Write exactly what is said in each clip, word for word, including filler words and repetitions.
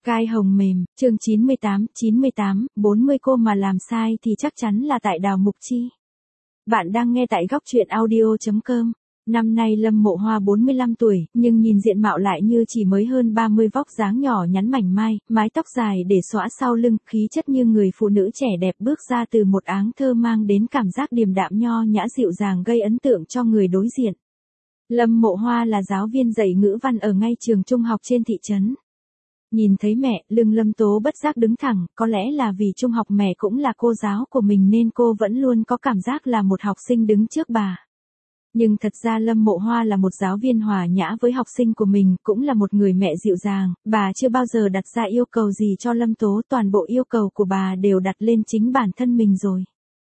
Gai hồng mềm, chương chín mươi tám, chín mươi tám, bốn mươi cô mà làm sai thì chắc chắn là tại Đào Mục Chi. Bạn đang nghe tại góc truyện audio chấm com. Năm nay Lâm Mộ Hoa bốn mươi lăm tuổi, nhưng nhìn diện mạo lại như chỉ mới hơn ba mươi, vóc dáng nhỏ nhắn mảnh mai, mái tóc dài để xõa sau lưng, khí chất như người phụ nữ trẻ đẹp bước ra từ một áng thơ mang đến cảm giác điềm đạm nho nhã dịu dàng gây ấn tượng cho người đối diện. Lâm Mộ Hoa là giáo viên dạy ngữ văn ở ngay trường trung học trên thị trấn. Nhìn thấy mẹ, lưng Lâm Tố bất giác đứng thẳng, có lẽ là vì trung học mẹ cũng là cô giáo của mình nên cô vẫn luôn có cảm giác là một học sinh đứng trước bà. Nhưng thật ra Lâm Mộ Hoa là một giáo viên hòa nhã với học sinh của mình, cũng là một người mẹ dịu dàng, bà chưa bao giờ đặt ra yêu cầu gì cho Lâm Tố, toàn bộ yêu cầu của bà đều đặt lên chính bản thân mình rồi.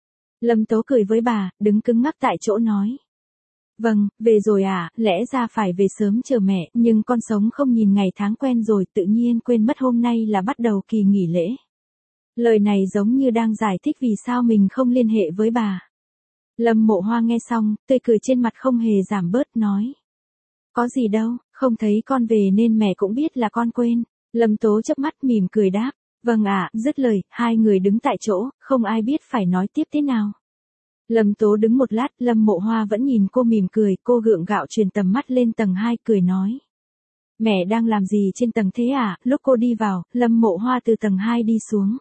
Lâm Tố cười với bà, đứng cứng ngắc tại chỗ nói. Vâng, về rồi à, lẽ ra phải về sớm chờ mẹ, nhưng con sống không nhìn ngày tháng quen rồi, tự nhiên quên mất hôm nay là bắt đầu kỳ nghỉ lễ. Lời này giống như đang giải thích vì sao mình không liên hệ với bà. Lâm Mộ Hoa nghe xong, tươi cười trên mặt không hề giảm bớt, nói. Có gì đâu, không thấy con về nên mẹ cũng biết là con quên. Lâm Tố chớp mắt mỉm cười đáp. Vâng ạ, dứt lời, hai người đứng tại chỗ, không ai biết phải nói tiếp thế nào. Lâm Tố đứng một lát, Lâm Mộ Hoa vẫn nhìn cô mỉm cười, cô gượng gạo truyền tầm mắt lên tầng hai, cười nói. Mẹ đang làm gì trên tầng thế à? Lúc cô đi vào, Lâm Mộ Hoa từ tầng hai đi xuống.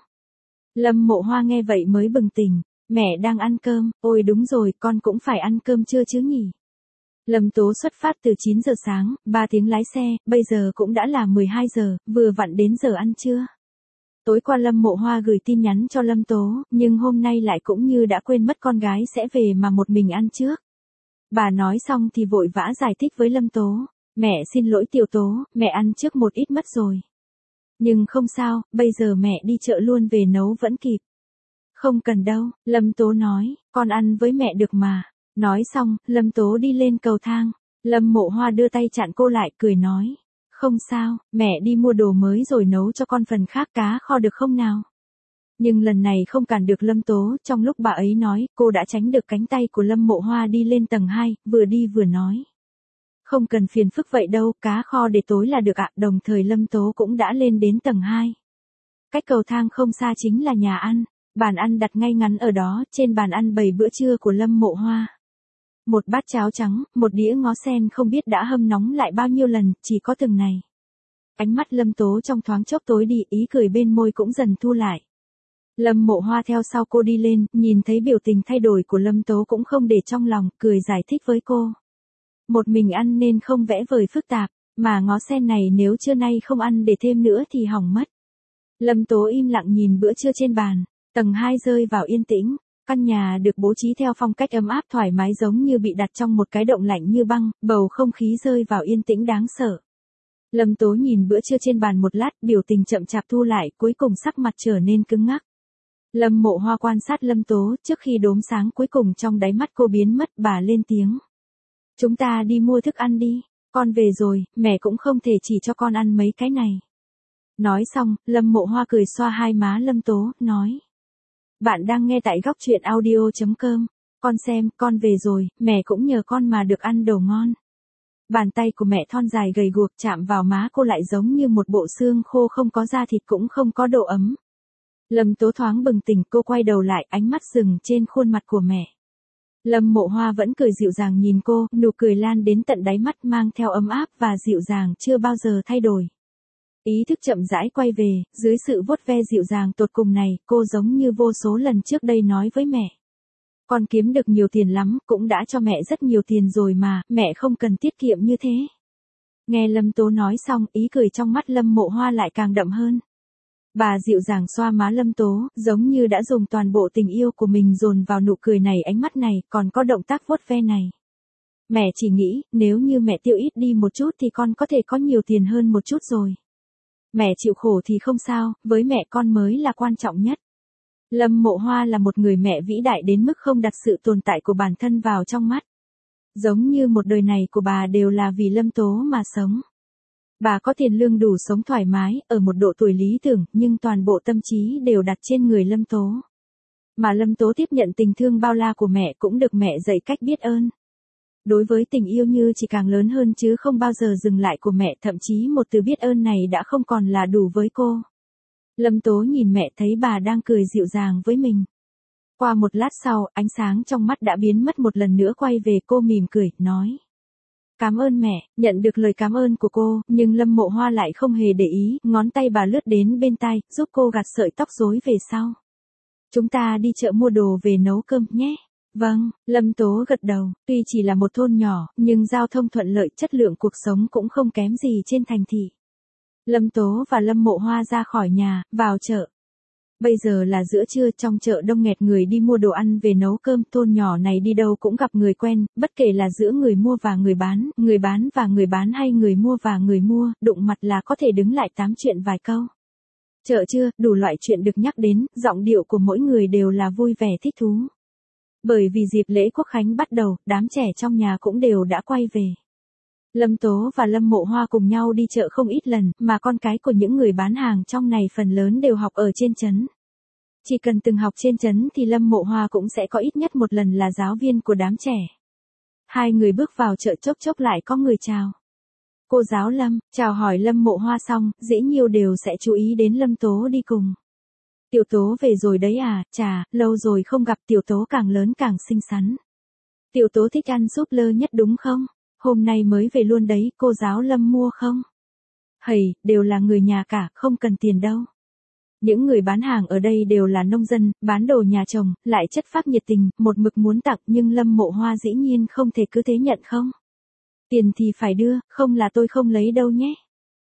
Lâm Mộ Hoa nghe vậy mới bừng tỉnh, mẹ đang ăn cơm, ôi đúng rồi, con cũng phải ăn cơm trưa chứ nhỉ? Lâm Tố xuất phát từ chín giờ sáng, ba tiếng lái xe, bây giờ cũng đã là mười hai giờ, vừa vặn đến giờ ăn trưa. Tối qua Lâm Mộ Hoa gửi tin nhắn cho Lâm Tố, nhưng hôm nay lại cũng như đã quên mất con gái sẽ về mà một mình ăn trước. Bà nói xong thì vội vã giải thích với Lâm Tố, mẹ xin lỗi Tiểu Tố, mẹ ăn trước một ít mất rồi. Nhưng không sao, bây giờ mẹ đi chợ luôn về nấu vẫn kịp. Không cần đâu, Lâm Tố nói, con ăn với mẹ được mà. Nói xong, Lâm Tố đi lên cầu thang. Lâm Mộ Hoa đưa tay chặn cô lại, cười nói. Không sao, mẹ đi mua đồ mới rồi nấu cho con phần khác cá kho được không nào? Nhưng lần này không cản được Lâm Tố, trong lúc bà ấy nói, cô đã tránh được cánh tay của Lâm Mộ Hoa đi lên tầng hai, vừa đi vừa nói. Không cần phiền phức vậy đâu, cá kho để tối là được ạ, đồng thời Lâm Tố cũng đã lên đến tầng hai. Cách cầu thang không xa chính là nhà ăn, bàn ăn đặt ngay ngắn ở đó, trên bàn ăn bày bữa trưa của Lâm Mộ Hoa. Một bát cháo trắng, một đĩa ngó sen không biết đã hâm nóng lại bao nhiêu lần, chỉ có từng này. Ánh mắt Lâm Tố trong thoáng chốc tối đi, ý cười bên môi cũng dần thu lại. Lâm Mộ Hoa theo sau cô đi lên, nhìn thấy biểu tình thay đổi của Lâm Tố cũng không để trong lòng, cười giải thích với cô. Một mình ăn nên không vẽ vời phức tạp, mà ngó sen này nếu trưa nay không ăn để thêm nữa thì hỏng mất. Lâm Tố im lặng nhìn bữa trưa trên bàn, tầng hai rơi vào yên tĩnh. Căn nhà được bố trí theo phong cách ấm áp thoải mái giống như bị đặt trong một cái động lạnh như băng, bầu không khí rơi vào yên tĩnh đáng sợ. Lâm Tố nhìn bữa trưa trên bàn một lát, biểu tình chậm chạp thu lại, cuối cùng sắc mặt trở nên cứng ngắc. Lâm Mộ Hoa quan sát Lâm Tố, trước khi đốm sáng cuối cùng trong đáy mắt cô biến mất, bà lên tiếng. Chúng ta đi mua thức ăn đi, con về rồi, mẹ cũng không thể chỉ cho con ăn mấy cái này. Nói xong, Lâm Mộ Hoa cười xoa hai má Lâm Tố, nói. Bạn đang nghe tại góc truyện audio chấm com. Con xem, con về rồi, mẹ cũng nhờ con mà được ăn đồ ngon. Bàn tay của mẹ thon dài gầy guộc chạm vào má cô lại giống như một bộ xương khô không có da thịt cũng không có độ ấm. Lâm Tố thoáng bừng tỉnh, cô quay đầu lại, ánh mắt dừng trên khuôn mặt của mẹ. Lâm Mộ Hoa vẫn cười dịu dàng nhìn cô, nụ cười lan đến tận đáy mắt mang theo ấm áp và dịu dàng chưa bao giờ thay đổi. Ý thức chậm rãi quay về, dưới sự vuốt ve dịu dàng tột cùng này, cô giống như vô số lần trước đây nói với mẹ. Con kiếm được nhiều tiền lắm, cũng đã cho mẹ rất nhiều tiền rồi mà, mẹ không cần tiết kiệm như thế. Nghe Lâm Tố nói xong, ý cười trong mắt Lâm Mộ Hoa lại càng đậm hơn. Bà dịu dàng xoa má Lâm Tố, giống như đã dùng toàn bộ tình yêu của mình dồn vào nụ cười này, ánh mắt này, còn có động tác vuốt ve này. Mẹ chỉ nghĩ, nếu như mẹ tiêu ít đi một chút thì con có thể có nhiều tiền hơn một chút rồi. Mẹ chịu khổ thì không sao, với mẹ con mới là quan trọng nhất. Lâm Mộ Hoa là một người mẹ vĩ đại đến mức không đặt sự tồn tại của bản thân vào trong mắt. Giống như một đời này của bà đều là vì Lâm Tố mà sống. Bà có tiền lương đủ sống thoải mái, ở một độ tuổi lý tưởng, nhưng toàn bộ tâm trí đều đặt trên người Lâm Tố. Mà Lâm Tố tiếp nhận tình thương bao la của mẹ cũng được mẹ dạy cách biết ơn. Đối với tình yêu như chỉ càng lớn hơn chứ không bao giờ dừng lại của mẹ, thậm chí một từ biết ơn này đã không còn là đủ với cô. Lâm Tố nhìn mẹ thấy bà đang cười dịu dàng với mình. Qua một lát sau, ánh sáng trong mắt đã biến mất một lần nữa, quay về cô mỉm cười, nói. Cảm ơn mẹ. Nhận được lời cảm ơn của cô, nhưng Lâm Mộ Hoa lại không hề để ý, ngón tay bà lướt đến bên tai, giúp cô gạt sợi tóc rối về sau. Chúng ta đi chợ mua đồ về nấu cơm nhé. Vâng, Lâm Tố gật đầu, tuy chỉ là một thôn nhỏ, nhưng giao thông thuận lợi, chất lượng cuộc sống cũng không kém gì trên thành thị. Lâm Tố và Lâm Mộ Hoa ra khỏi nhà, vào chợ. Bây giờ là giữa trưa, trong chợ đông nghẹt người đi mua đồ ăn về nấu cơm, thôn nhỏ này đi đâu cũng gặp người quen, bất kể là giữa người mua và người bán, người bán và người bán hay người mua và người mua, đụng mặt là có thể đứng lại tám chuyện vài câu. Chợ trưa, đủ loại chuyện được nhắc đến, giọng điệu của mỗi người đều là vui vẻ thích thú. Bởi vì dịp lễ Quốc Khánh bắt đầu, đám trẻ trong nhà cũng đều đã quay về. Lâm Tố và Lâm Mộ Hoa cùng nhau đi chợ không ít lần, mà con cái của những người bán hàng trong này phần lớn đều học ở trên trấn. Chỉ cần từng học trên trấn thì Lâm Mộ Hoa cũng sẽ có ít nhất một lần là giáo viên của đám trẻ. Hai người bước vào chợ, chốc chốc lại có người chào. Cô giáo Lâm, chào hỏi Lâm Mộ Hoa xong, dĩ nhiều đều sẽ chú ý đến Lâm Tố đi cùng. Tiểu Tố về rồi đấy à, chà, lâu rồi không gặp, Tiểu Tố càng lớn càng xinh xắn. Tiểu Tố thích ăn súp lơ nhất đúng không? Hôm nay mới về luôn đấy, cô giáo Lâm mua không? Hầy, đều là người nhà cả, không cần tiền đâu. Những người bán hàng ở đây đều là nông dân, bán đồ nhà trồng, lại chất phác nhiệt tình, một mực muốn tặng, nhưng Lâm Mộ Hoa dĩ nhiên không thể cứ thế nhận không. Tiền thì phải đưa, không là tôi không lấy đâu nhé.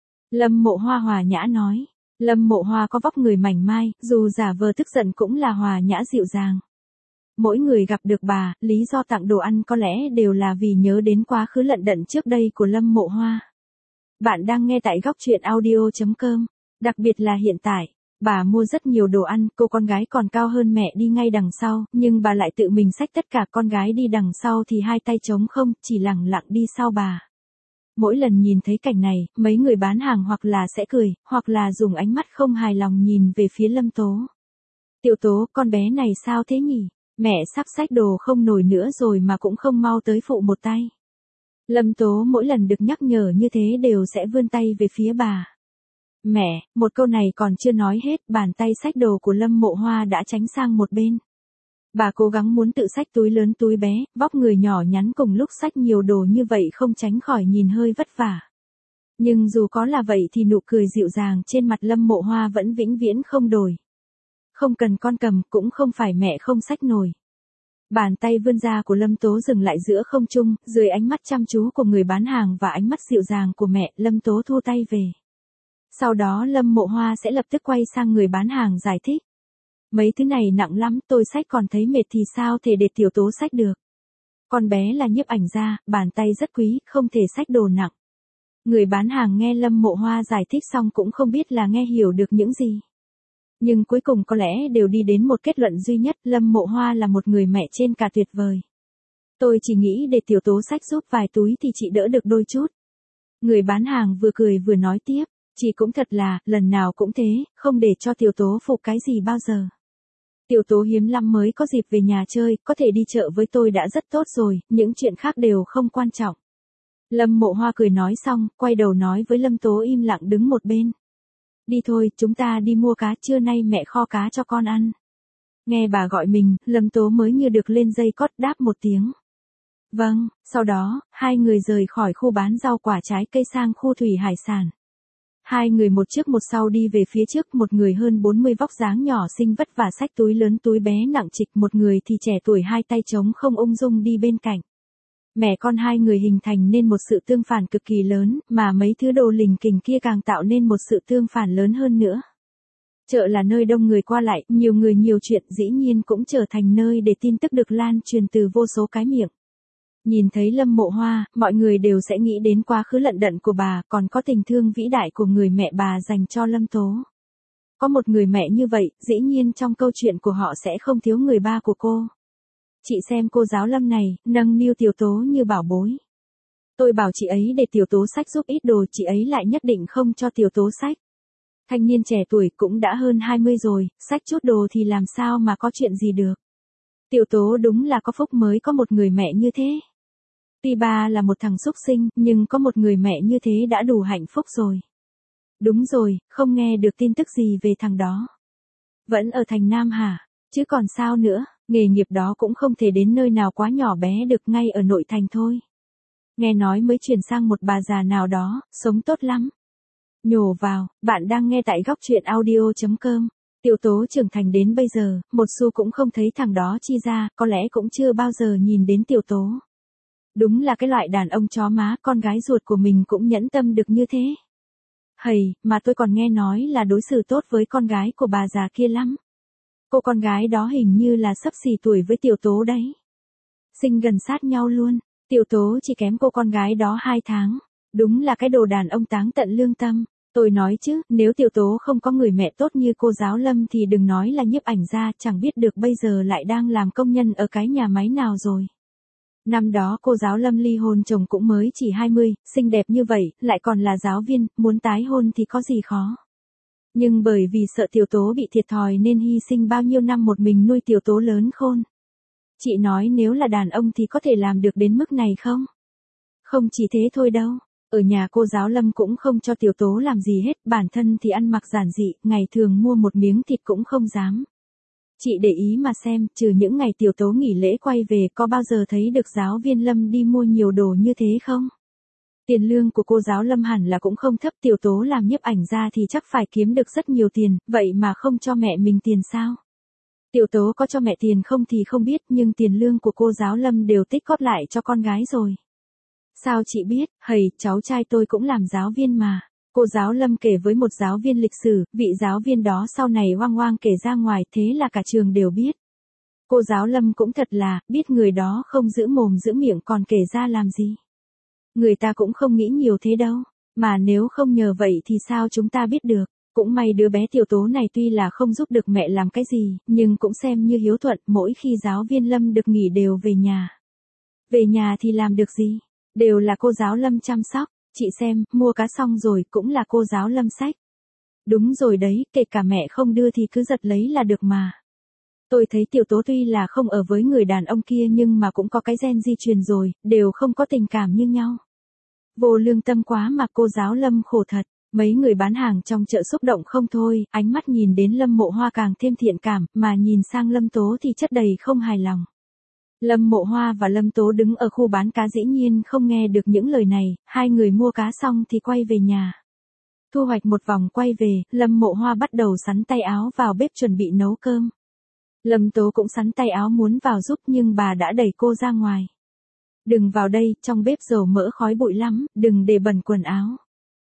Lâm Mộ Hoa hòa nhã nói. Lâm Mộ Hoa có vóc người mảnh mai, dù giả vờ tức giận cũng là hòa nhã dịu dàng. Mỗi người gặp được bà, lý do tặng đồ ăn có lẽ đều là vì nhớ đến quá khứ lận đận trước đây của Lâm Mộ Hoa. Bạn đang nghe tại góc truyện audio chấm com, đặc biệt là hiện tại. Bà mua rất nhiều đồ ăn, cô con gái còn cao hơn mẹ đi ngay đằng sau, nhưng bà lại tự mình xách tất cả, con gái đi đằng sau thì hai tay trống không, chỉ lẳng lặng đi sau bà. Mỗi lần nhìn thấy cảnh này, mấy người bán hàng hoặc là sẽ cười, hoặc là dùng ánh mắt không hài lòng nhìn về phía Lâm Tố. Tiểu Tố, con bé này sao thế nhỉ? Mẹ sắp xách đồ không nổi nữa rồi mà cũng không mau tới phụ một tay. Lâm Tố mỗi lần được nhắc nhở như thế đều sẽ vươn tay về phía bà. Mẹ, một câu này còn chưa nói hết, bàn tay xách đồ của Lâm Mộ Hoa đã tránh sang một bên. Bà cố gắng muốn tự xách túi lớn túi bé, vóc người nhỏ nhắn cùng lúc xách nhiều đồ như vậy không tránh khỏi nhìn hơi vất vả. Nhưng dù có là vậy thì nụ cười dịu dàng trên mặt Lâm Mộ Hoa vẫn vĩnh viễn không đổi. Không cần con cầm, cũng không phải mẹ không xách nổi. Bàn tay vươn ra của Lâm Tố dừng lại giữa không trung, dưới ánh mắt chăm chú của người bán hàng và ánh mắt dịu dàng của mẹ, Lâm Tố thu tay về. Sau đó Lâm Mộ Hoa sẽ lập tức quay sang người bán hàng giải thích. Mấy thứ này nặng lắm, tôi xách còn thấy mệt thì sao thể để Tiểu Tố xách được. Con bé là nhiếp ảnh gia, bàn tay rất quý, không thể xách đồ nặng. Người bán hàng nghe Lâm Mộ Hoa giải thích xong cũng không biết là nghe hiểu được những gì. Nhưng cuối cùng có lẽ đều đi đến một kết luận duy nhất, Lâm Mộ Hoa là một người mẹ trên cả tuyệt vời. Tôi chỉ nghĩ để Tiểu Tố xách giúp vài túi thì chị đỡ được đôi chút. Người bán hàng vừa cười vừa nói tiếp, chị cũng thật là, lần nào cũng thế, không để cho Tiểu Tố phụ cái gì bao giờ. Tiểu Tố hiếm lắm mới có dịp về nhà chơi, có thể đi chợ với tôi đã rất tốt rồi, những chuyện khác đều không quan trọng. Lâm Mộ Hoa cười nói xong, quay đầu nói với Lâm Tố im lặng đứng một bên. Đi thôi, chúng ta đi mua cá, trưa nay mẹ kho cá cho con ăn. Nghe bà gọi mình, Lâm Tố mới như được lên dây cót đáp một tiếng. Vâng, sau đó, hai người rời khỏi khu bán rau quả trái cây sang khu thủy hải sản. Hai người một trước một sau đi về phía trước, một người hơn bốn mươi vóc dáng nhỏ xinh vất vả xách túi lớn túi bé nặng trịch, một người thì trẻ tuổi hai tay trống không ung dung đi bên cạnh. Mẹ con hai người hình thành nên một sự tương phản cực kỳ lớn, mà mấy thứ đồ lình kình kia càng tạo nên một sự tương phản lớn hơn nữa. Chợ là nơi đông người qua lại, nhiều người nhiều chuyện, dĩ nhiên cũng trở thành nơi để tin tức được lan truyền từ vô số cái miệng. Nhìn thấy Lâm Mộ Hoa, mọi người đều sẽ nghĩ đến quá khứ lận đận của bà, còn có tình thương vĩ đại của người mẹ bà dành cho Lâm Tố. Có một người mẹ như vậy, dĩ nhiên trong câu chuyện của họ sẽ không thiếu người ba của cô. Chị xem cô giáo Lâm này, nâng niu Tiểu Tố như bảo bối. Tôi bảo chị ấy để Tiểu Tố xách giúp ít đồ, chị ấy lại nhất định không cho Tiểu Tố xách. Thanh niên trẻ tuổi cũng đã hơn hai mươi rồi, xách chút đồ thì làm sao mà có chuyện gì được. Tiểu Tố đúng là có phúc mới có một người mẹ như thế. Tuy ba là một thằng xúc sinh, nhưng có một người mẹ như thế đã đủ hạnh phúc rồi. Đúng rồi, không nghe được tin tức gì về thằng đó. Vẫn ở thành Nam hả? Chứ còn sao nữa, nghề nghiệp đó cũng không thể đến nơi nào quá nhỏ bé được, ngay ở nội thành thôi. Nghe nói mới chuyển sang một bà già nào đó, sống tốt lắm. Nhổ vào, bạn đang nghe tại góc chuyện audio chấm com. Tiểu Tố trưởng thành đến bây giờ, một xu cũng không thấy thằng đó chi ra, có lẽ cũng chưa bao giờ nhìn đến Tiểu Tố. Đúng là cái loại đàn ông chó má, con gái ruột của mình cũng nhẫn tâm được như thế. Hầy, mà tôi còn nghe nói là đối xử tốt với con gái của bà già kia lắm. Cô con gái đó hình như là xấp xì tuổi với Tiểu Tố đấy. Sinh gần sát nhau luôn, Tiểu Tố chỉ kém cô con gái đó hai tháng. Đúng là cái đồ đàn ông táng tận lương tâm. Tôi nói chứ, nếu Tiểu Tố không có người mẹ tốt như cô giáo Lâm thì đừng nói là nhiếp ảnh gia, chẳng biết được bây giờ lại đang làm công nhân ở cái nhà máy nào rồi. Năm đó cô giáo Lâm ly hôn chồng cũng mới chỉ hai mươi, xinh đẹp như vậy, lại còn là giáo viên, muốn tái hôn thì có gì khó. Nhưng bởi vì sợ Tiểu Tố bị thiệt thòi nên hy sinh bao nhiêu năm một mình nuôi Tiểu Tố lớn khôn. Chị nói nếu là đàn ông thì có thể làm được đến mức này không? Không chỉ thế thôi đâu. Ở nhà cô giáo Lâm cũng không cho Tiểu Tố làm gì hết, bản thân thì ăn mặc giản dị, ngày thường mua một miếng thịt cũng không dám. Chị để ý mà xem, trừ những ngày Tiểu Tố nghỉ lễ quay về, có bao giờ thấy được giáo viên Lâm đi mua nhiều đồ như thế không? Tiền lương của cô giáo Lâm hẳn là cũng không thấp, Tiểu Tố làm nhiếp ảnh ra thì chắc phải kiếm được rất nhiều tiền, vậy mà không cho mẹ mình tiền sao? Tiểu Tố có cho mẹ tiền không thì không biết, nhưng tiền lương của cô giáo Lâm đều tích góp lại cho con gái rồi. Sao chị biết? Hầy, cháu trai tôi cũng làm giáo viên mà. Cô giáo Lâm kể với một giáo viên lịch sử, vị giáo viên đó sau này oang oang kể ra ngoài, thế là cả trường đều biết. Cô giáo Lâm cũng thật là, biết người đó không giữ mồm giữ miệng còn kể ra làm gì. Người ta cũng không nghĩ nhiều thế đâu, mà nếu không nhờ vậy thì sao chúng ta biết được. Cũng may đứa bé Tiểu Tố này tuy là không giúp được mẹ làm cái gì, nhưng cũng xem như hiếu thuận, mỗi khi giáo viên Lâm được nghỉ đều về nhà. Về nhà thì làm được gì? Đều là cô giáo Lâm chăm sóc, chị xem, mua cá xong rồi cũng là cô giáo Lâm xách. Đúng rồi đấy, kể cả mẹ không đưa thì cứ giật lấy là được mà. Tôi thấy Tiểu Tố tuy là không ở với người đàn ông kia nhưng mà cũng có cái gen di truyền rồi, đều không có tình cảm như nhau. Vô lương tâm quá mà cô giáo Lâm khổ thật. Mấy người bán hàng trong chợ xúc động không thôi, ánh mắt nhìn đến Lâm Mộ Hoa càng thêm thiện cảm, mà nhìn sang Lâm Tố thì chất đầy không hài lòng. Lâm Mộ Hoa và Lâm Tố đứng ở khu bán cá dĩ nhiên không nghe được những lời này, hai người mua cá xong thì quay về nhà. Thu hoạch một vòng quay về, Lâm Mộ Hoa bắt đầu xắn tay áo vào bếp chuẩn bị nấu cơm. Lâm Tố cũng xắn tay áo muốn vào giúp nhưng bà đã đẩy cô ra ngoài. Đừng vào đây, trong bếp dầu mỡ khói bụi lắm, đừng để bẩn quần áo.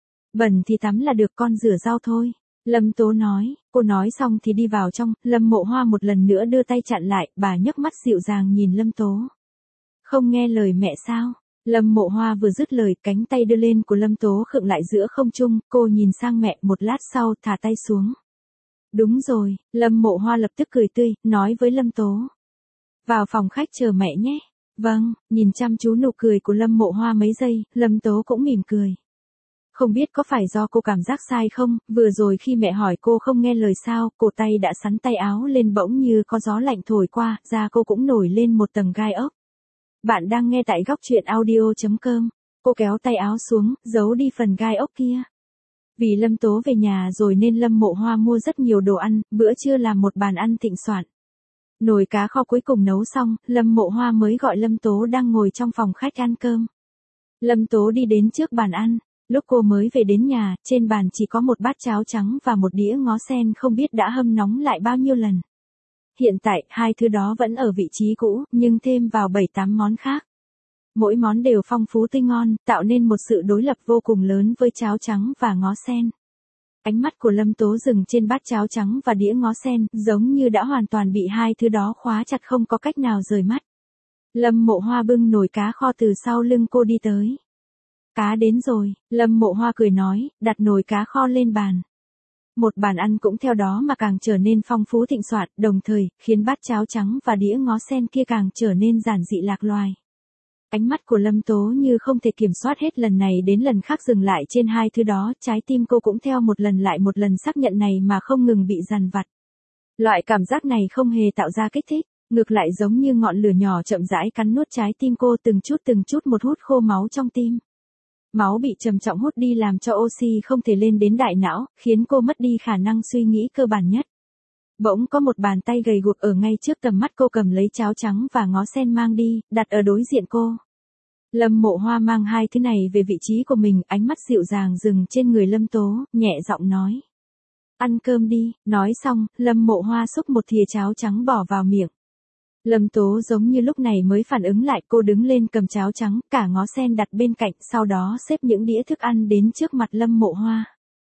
Bẩn thì tắm là được, con rửa rau thôi. Lâm Tố nói, cô nói xong thì đi vào trong, Lâm Mộ Hoa một lần nữa đưa tay chặn lại, bà nhấc mắt dịu dàng nhìn Lâm Tố. Không nghe lời mẹ sao? Lâm Mộ Hoa vừa dứt lời, cánh tay đưa lên của Lâm Tố khựng lại giữa không trung, cô nhìn sang mẹ, một lát sau thả tay xuống. Đúng rồi, Lâm Mộ Hoa lập tức cười tươi, nói với Lâm Tố. Vào phòng khách chờ mẹ nhé. Vâng, nhìn chăm chú nụ cười của Lâm Mộ Hoa mấy giây, Lâm Tố cũng mỉm cười. Không biết có phải do cô cảm giác sai không, vừa rồi khi mẹ hỏi cô không nghe lời sao, cổ tay đã xắn tay áo lên bỗng như có gió lạnh thổi qua, da cô cũng nổi lên một tầng gai ốc. Bạn đang nghe tại góc chuyện audio chấm com. Cô kéo tay áo xuống, giấu đi phần gai ốc kia. Vì Lâm Tố về nhà rồi nên Lâm Mộ Hoa mua rất nhiều đồ ăn, bữa trưa làm một bàn ăn thịnh soạn. Nồi cá kho cuối cùng nấu xong, Lâm Mộ Hoa mới gọi Lâm Tố đang ngồi trong phòng khách ăn cơm. Lâm Tố đi đến trước bàn ăn. Lúc cô mới về đến nhà, trên bàn chỉ có một bát cháo trắng và một đĩa ngó sen không biết đã hâm nóng lại bao nhiêu lần. Hiện tại, hai thứ đó vẫn ở vị trí cũ, nhưng thêm vào bảy tám món khác. Mỗi món đều phong phú tươi ngon, tạo nên một sự đối lập vô cùng lớn với cháo trắng và ngó sen. Ánh mắt của Lâm Tố dừng trên bát cháo trắng và đĩa ngó sen, giống như đã hoàn toàn bị hai thứ đó khóa chặt không có cách nào rời mắt. Lâm Mộ Hoa bưng nồi cá kho từ sau lưng cô đi tới. Cá đến rồi, Lâm Mộ Hoa cười nói, đặt nồi cá kho lên bàn. Một bàn ăn cũng theo đó mà càng trở nên phong phú thịnh soạn, đồng thời, khiến bát cháo trắng và đĩa ngó sen kia càng trở nên giản dị lạc loài. Ánh mắt của Lâm Tố như không thể kiểm soát hết lần này đến lần khác dừng lại trên hai thứ đó, trái tim cô cũng theo một lần lại một lần xác nhận này mà không ngừng bị dằn vặt. Loại cảm giác này không hề tạo ra kích thích, Ngược lại giống như ngọn lửa nhỏ chậm rãi cắn nuốt trái tim cô từng chút từng chút một hút khô máu trong tim. Máu bị trầm trọng hút đi làm cho oxy không thể lên đến đại não, khiến cô mất đi khả năng suy nghĩ cơ bản nhất. Bỗng có một bàn tay gầy guộc ở ngay trước tầm mắt cô cầm lấy cháo trắng và ngó sen mang đi, đặt ở đối diện cô. Lâm Mộ Hoa mang hai thứ này về vị trí của mình, ánh mắt dịu dàng dừng trên người Lâm Tố, nhẹ giọng nói. Ăn cơm đi, nói xong, Lâm Mộ Hoa xúc một thìa cháo trắng bỏ vào miệng. Lâm Tố giống như lúc này mới phản ứng lại, cô đứng lên cầm cháo trắng, cả ngó sen đặt bên cạnh, sau đó xếp những đĩa thức ăn đến trước mặt Lâm Mộ Hoa.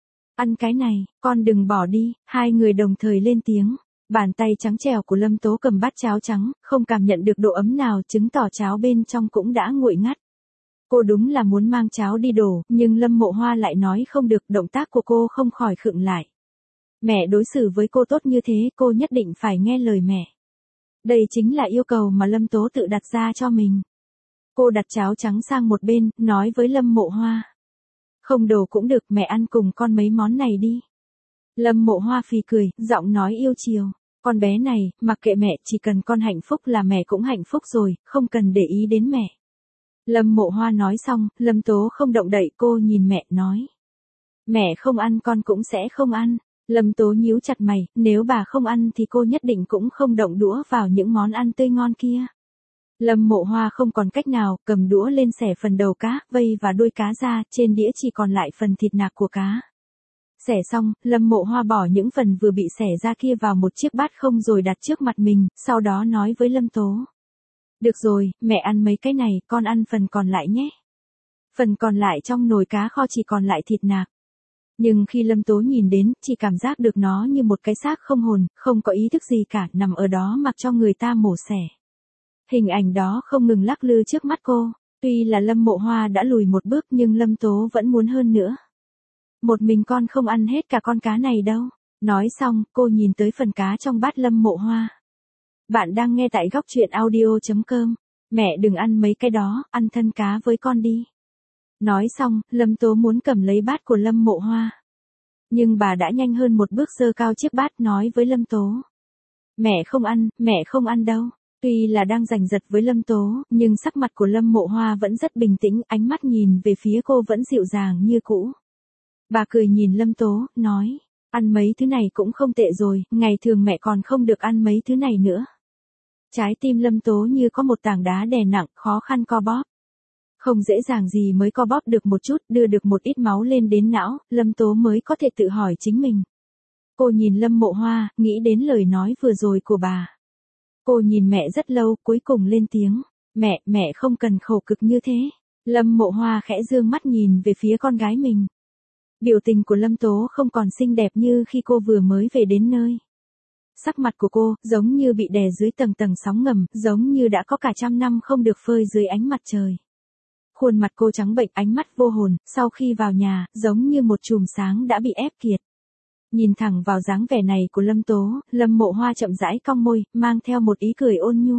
Ăn cái này, con đừng bỏ đi, hai người đồng thời lên tiếng. Bàn tay trắng trẻo của Lâm Tố cầm bát cháo trắng, không cảm nhận được độ ấm nào, chứng tỏ cháo bên trong cũng đã nguội ngắt. Cô đúng là muốn mang cháo đi đổ, nhưng Lâm Mộ Hoa lại nói không được, động tác của cô không khỏi khựng lại. Mẹ đối xử với cô tốt như thế, cô nhất định phải nghe lời mẹ. Đây chính là yêu cầu mà Lâm Tố tự đặt ra cho mình. Cô đặt cháo trắng sang một bên, nói với Lâm Mộ Hoa. Không đồ cũng được, mẹ ăn cùng con mấy món này đi. Lâm Mộ Hoa phì cười, giọng nói yêu chiều. Con bé này, mặc kệ mẹ, chỉ cần con hạnh phúc là mẹ cũng hạnh phúc rồi, không cần để ý đến mẹ. Lâm Mộ Hoa nói xong, Lâm Tố không động đậy, cô nhìn mẹ, nói. Mẹ không ăn con cũng sẽ không ăn. Lâm Tố nhíu chặt mày, nếu bà không ăn thì cô nhất định cũng không động đũa vào những món ăn tươi ngon kia. Lâm Mộ Hoa không còn cách nào, cầm đũa lên xẻ phần đầu cá, vây và đuôi cá ra, trên đĩa chỉ còn lại phần thịt nạc của cá. Xẻ xong, Lâm Mộ Hoa bỏ những phần vừa bị xẻ ra kia vào một chiếc bát không rồi đặt trước mặt mình, sau đó nói với Lâm Tố. Được rồi, mẹ ăn mấy cái này, con ăn phần còn lại nhé. Phần còn lại trong nồi cá kho chỉ còn lại thịt nạc. Nhưng khi Lâm Tố nhìn đến, chỉ cảm giác được nó như một cái xác không hồn, không có ý thức gì cả, nằm ở đó mặc cho người ta mổ xẻ. Hình ảnh đó không ngừng lắc lư trước mắt cô, tuy là Lâm Mộ Hoa đã lùi một bước nhưng Lâm Tố vẫn muốn hơn nữa. Một mình con không ăn hết cả con cá này đâu. Nói xong, cô nhìn tới phần cá trong bát Lâm Mộ Hoa. Bạn đang nghe tại góc truyện audio chấm com. Mẹ đừng ăn mấy cái đó, ăn thân cá với con đi. Nói xong, Lâm Tố muốn cầm lấy bát của Lâm Mộ Hoa. Nhưng bà đã nhanh hơn một bước giơ cao chiếc bát nói với Lâm Tố. Mẹ không ăn, mẹ không ăn đâu. Tuy là đang giành giật với Lâm Tố, nhưng sắc mặt của Lâm Mộ Hoa vẫn rất bình tĩnh, ánh mắt nhìn về phía cô vẫn dịu dàng như cũ. Bà cười nhìn Lâm Tố, nói, ăn mấy thứ này cũng không tệ rồi, ngày thường mẹ còn không được ăn mấy thứ này nữa. Trái tim Lâm Tố như có một tảng đá đè nặng, khó khăn co bóp. Không dễ dàng gì mới co bóp được một chút, đưa được một ít máu lên đến não, Lâm Tố mới có thể tự hỏi chính mình. Cô nhìn Lâm Mộ Hoa, nghĩ đến lời nói vừa rồi của bà. Cô nhìn mẹ rất lâu, cuối cùng lên tiếng, mẹ, mẹ không cần khổ cực như thế. Lâm Mộ Hoa khẽ dương mắt nhìn về phía con gái mình. Biểu tình của Lâm Tố không còn xinh đẹp như khi cô vừa mới về đến nơi. Sắc mặt của cô, giống như bị đè dưới tầng tầng sóng ngầm, giống như đã có cả trăm năm không được phơi dưới ánh mặt trời. Khuôn mặt cô trắng bệch, ánh mắt vô hồn, sau khi vào nhà, giống như một chùm sáng đã bị ép kiệt. Nhìn thẳng vào dáng vẻ này của Lâm Tố, Lâm Mộ Hoa chậm rãi cong môi, mang theo một ý cười ôn nhu.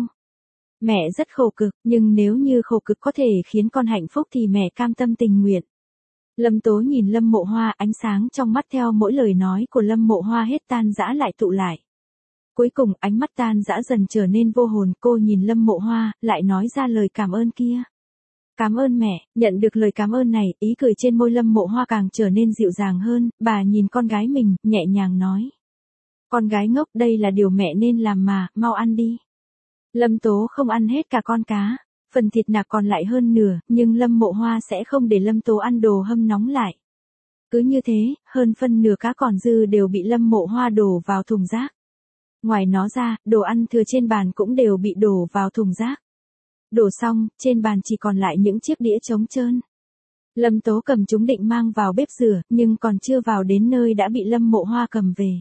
Mẹ rất khổ cực, nhưng nếu như khổ cực có thể khiến con hạnh phúc thì mẹ cam tâm tình nguyện. Lâm Tố nhìn Lâm Mộ Hoa, ánh sáng trong mắt theo mỗi lời nói của Lâm Mộ Hoa hết tan rã lại tụ lại. Cuối cùng ánh mắt tan rã dần trở nên vô hồn, cô nhìn Lâm Mộ Hoa, lại nói ra lời cảm ơn kia. Cảm ơn mẹ, nhận được lời cảm ơn này, ý cười trên môi Lâm Mộ Hoa càng trở nên dịu dàng hơn, bà nhìn con gái mình, nhẹ nhàng nói. Con gái ngốc, đây là điều mẹ nên làm mà, mau ăn đi. Lâm Tố không ăn hết cả con cá, phần thịt nạc còn lại hơn nửa, nhưng Lâm Mộ Hoa sẽ không để Lâm Tố ăn đồ hâm nóng lại. Cứ như thế, hơn phân nửa cá còn dư đều bị Lâm Mộ Hoa đổ vào thùng rác. Ngoài nó ra, đồ ăn thừa trên bàn cũng đều bị đổ vào thùng rác. Đổ xong, trên bàn chỉ còn lại những chiếc đĩa trống trơn. Lâm Tố cầm chúng định mang vào bếp rửa, nhưng còn chưa vào đến nơi đã bị Lâm Mộ Hoa cầm về.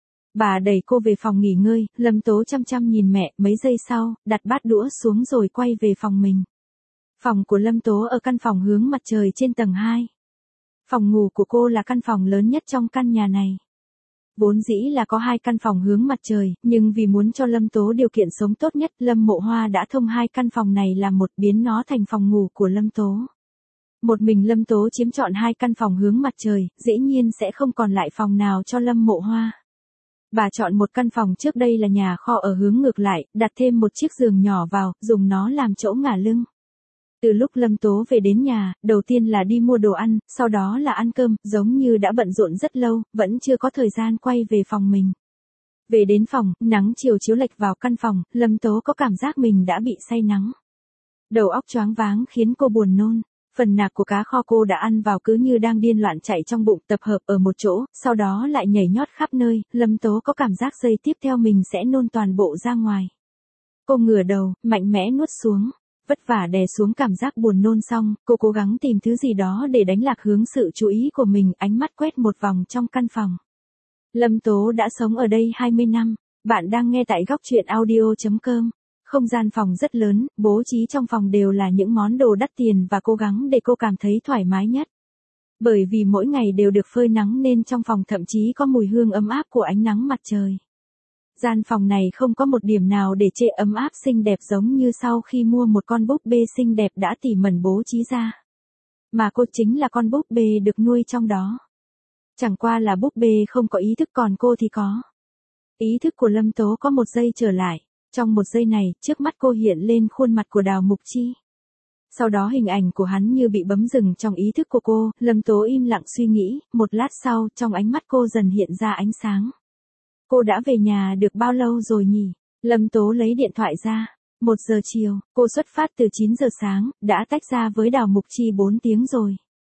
Bà đẩy cô về phòng nghỉ ngơi, Lâm Tố chăm chăm nhìn mẹ, mấy giây sau, đặt bát đũa xuống rồi quay về phòng mình. Phòng của Lâm Tố ở căn phòng hướng mặt trời trên tầng hai. Phòng ngủ của cô là căn phòng lớn nhất trong căn nhà này. Vốn dĩ là có hai căn phòng hướng mặt trời, nhưng vì muốn cho Lâm Tố điều kiện sống tốt nhất, Lâm Mộ Hoa đã thông hai căn phòng này làm một, biến nó thành phòng ngủ của Lâm Tố. Một mình Lâm Tố chiếm trọn hai căn phòng hướng mặt trời, dĩ nhiên sẽ không còn lại phòng nào cho Lâm Mộ Hoa. Bà chọn một căn phòng trước đây là nhà kho ở hướng ngược lại, đặt thêm một chiếc giường nhỏ vào, dùng nó làm chỗ ngả lưng. Từ lúc Lâm Tố về đến nhà, đầu tiên là đi mua đồ ăn, sau đó là ăn cơm, giống như đã bận rộn rất lâu, vẫn chưa có thời gian quay về phòng mình. Về đến phòng, nắng chiều chiếu lệch vào căn phòng, Lâm Tố có cảm giác mình đã bị say nắng. Đầu óc choáng váng khiến cô buồn nôn. Phần nạc của cá kho cô đã ăn vào cứ như đang điên loạn chạy trong bụng, tập hợp ở một chỗ, sau đó lại nhảy nhót khắp nơi, Lâm Tố có cảm giác giây tiếp theo mình sẽ nôn toàn bộ ra ngoài. Cô ngửa đầu, mạnh mẽ nuốt xuống, vất vả đè xuống cảm giác buồn nôn xong, cô cố gắng tìm thứ gì đó để đánh lạc hướng sự chú ý của mình, ánh mắt quét một vòng trong căn phòng. Lâm Tố đã sống ở đây hai mươi năm, bạn đang nghe tại góc truyện audio chấm com. Không gian phòng rất lớn, bố trí trong phòng đều là những món đồ đắt tiền và cố gắng để cô cảm thấy thoải mái nhất. Bởi vì mỗi ngày đều được phơi nắng nên trong phòng thậm chí có mùi hương ấm áp của ánh nắng mặt trời. Gian phòng này không có một điểm nào để chê, ấm áp xinh đẹp giống như sau khi mua một con búp bê xinh đẹp đã tỉ mẩn bố trí ra. Mà cô chính là con búp bê được nuôi trong đó. Chẳng qua là búp bê không có ý thức còn cô thì có. Ý thức của Lâm Tố có một giây trở lại. Trong một giây này, trước mắt cô hiện lên khuôn mặt của Đào Mục Chi. Sau đó hình ảnh của hắn như bị bấm dừng trong ý thức của cô, Lâm Tố im lặng suy nghĩ, một lát sau, trong ánh mắt cô dần hiện ra ánh sáng. Cô đã về nhà được bao lâu rồi nhỉ? Lâm Tố lấy điện thoại ra. Một giờ chiều, cô xuất phát từ chín giờ sáng, đã tách ra với Đào Mục Chi bốn tiếng rồi.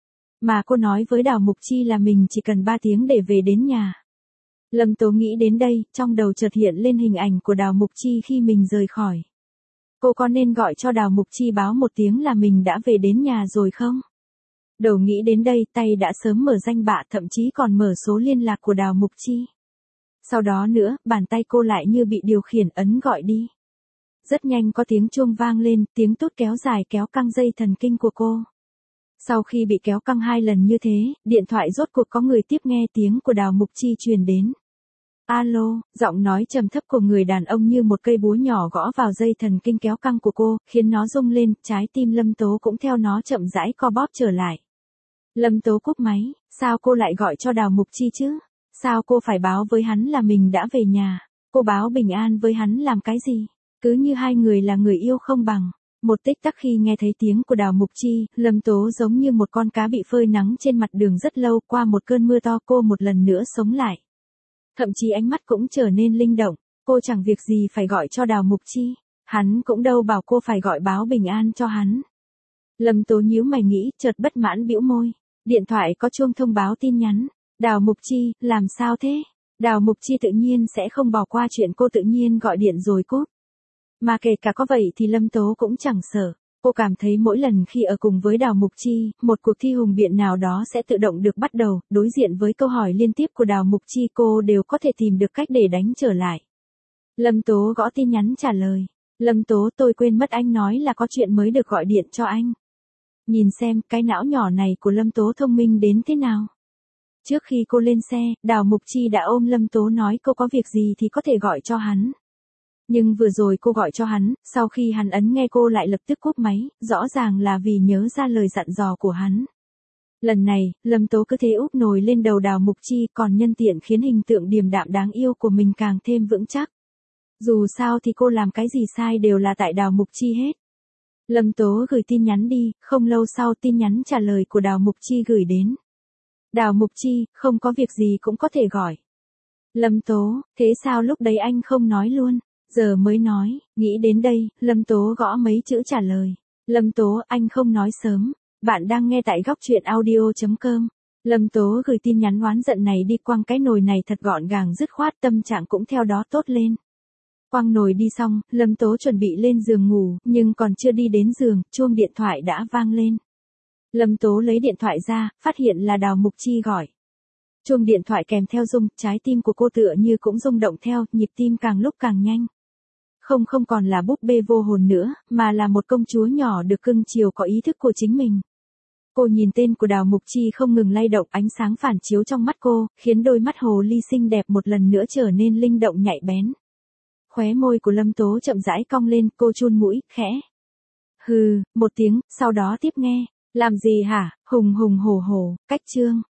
Mà cô nói với Đào Mục Chi là mình chỉ cần ba tiếng để về đến nhà. Lâm Tố nghĩ đến đây, trong đầu chợt hiện lên hình ảnh của Đào Mục Chi khi mình rời khỏi. Cô có nên gọi cho Đào Mục Chi báo một tiếng là mình đã về đến nhà rồi không? Đầu nghĩ đến đây, tay đã sớm mở danh bạ, thậm chí còn mở số liên lạc của Đào Mục Chi. Sau đó nữa, bàn tay cô lại như bị điều khiển ấn gọi đi. Rất nhanh có tiếng chuông vang lên, tiếng tút kéo dài kéo căng dây thần kinh của cô. Sau khi bị kéo căng hai lần như thế, điện thoại rốt cuộc có người tiếp nghe, tiếng của Đào Mục Chi truyền đến. Alo, giọng nói trầm thấp của người đàn ông như một cây búa nhỏ gõ vào dây thần kinh kéo căng của cô, khiến nó rung lên, trái tim Lâm Tố cũng theo nó chậm rãi co bóp trở lại. Lâm Tố cúp máy, sao cô lại gọi cho Đào Mục Chi chứ? Sao cô phải báo với hắn là mình đã về nhà? Cô báo bình an với hắn làm cái gì? Cứ như hai người là người yêu không bằng. Một tích tắc khi nghe thấy tiếng của Đào Mục Chi, Lâm Tố giống như một con cá bị phơi nắng trên mặt đường rất lâu, qua một cơn mưa to cô một lần nữa sống lại. Thậm chí ánh mắt cũng trở nên linh động, cô chẳng việc gì phải gọi cho Đào Mục Chi, hắn cũng đâu bảo cô phải gọi báo bình an cho hắn. Lâm Tố nhíu mày nghĩ, chợt bất mãn bĩu môi, điện thoại có chuông thông báo tin nhắn, Đào Mục Chi, làm sao thế? Đào Mục Chi tự nhiên sẽ không bỏ qua chuyện cô tự nhiên gọi điện rồi cúp. Mà kể cả có vậy thì Lâm Tố cũng chẳng sợ. Cô cảm thấy mỗi lần khi ở cùng với Đào Mục Chi, một cuộc thi hùng biện nào đó sẽ tự động được bắt đầu, đối diện với câu hỏi liên tiếp của Đào Mục Chi cô đều có thể tìm được cách để đánh trở lại. Lâm Tố gõ tin nhắn trả lời. Lâm Tố, tôi quên mất anh nói là có chuyện mới được gọi điện cho anh. Nhìn xem cái não nhỏ này của Lâm Tố thông minh đến thế nào. Trước khi cô lên xe, Đào Mục Chi đã ôm Lâm Tố nói cô có việc gì thì có thể gọi cho hắn. Nhưng vừa rồi cô gọi cho hắn, sau khi hắn ấn nghe cô lại lập tức cúp máy, rõ ràng là vì nhớ ra lời dặn dò của hắn. Lần này, Lâm Tố cứ thế úp nồi lên đầu Đào Mục Chi, còn nhân tiện khiến hình tượng điềm đạm đáng yêu của mình càng thêm vững chắc. Dù sao thì cô làm cái gì sai đều là tại Đào Mục Chi hết. Lâm Tố gửi tin nhắn đi, không lâu sau tin nhắn trả lời của Đào Mục Chi gửi đến. Đào Mục Chi, không có việc gì cũng có thể gọi. Lâm Tố, thế sao lúc đấy anh không nói luôn? Giờ mới nói, nghĩ đến đây, Lâm Tố gõ mấy chữ trả lời. Lâm Tố, anh không nói sớm. Bạn đang nghe tại góc truyện audio chấm com. Lâm Tố gửi tin nhắn oán giận này đi, quăng cái nồi này thật gọn gàng dứt khoát, tâm trạng cũng theo đó tốt lên. Quăng nồi đi xong, Lâm Tố chuẩn bị lên giường ngủ, nhưng còn chưa đi đến giường, chuông điện thoại đã vang lên. Lâm Tố lấy điện thoại ra, phát hiện là Đào Mục Chi gọi. Chuông điện thoại kèm theo rung, trái tim của cô tựa như cũng rung động theo, nhịp tim càng lúc càng nhanh. Không không còn là búp bê vô hồn nữa, mà là một công chúa nhỏ được cưng chiều có ý thức của chính mình. Cô nhìn tên của Đào Mục Chi không ngừng lay động, ánh sáng phản chiếu trong mắt cô, khiến đôi mắt hồ ly xinh đẹp một lần nữa trở nên linh động nhạy bén. Khóe môi của Lâm Tố chậm rãi cong lên, cô chun mũi, khẽ. Hừ, một tiếng, sau đó tiếp nghe. Làm gì hả, hùng hùng hổ hổ, cách chương.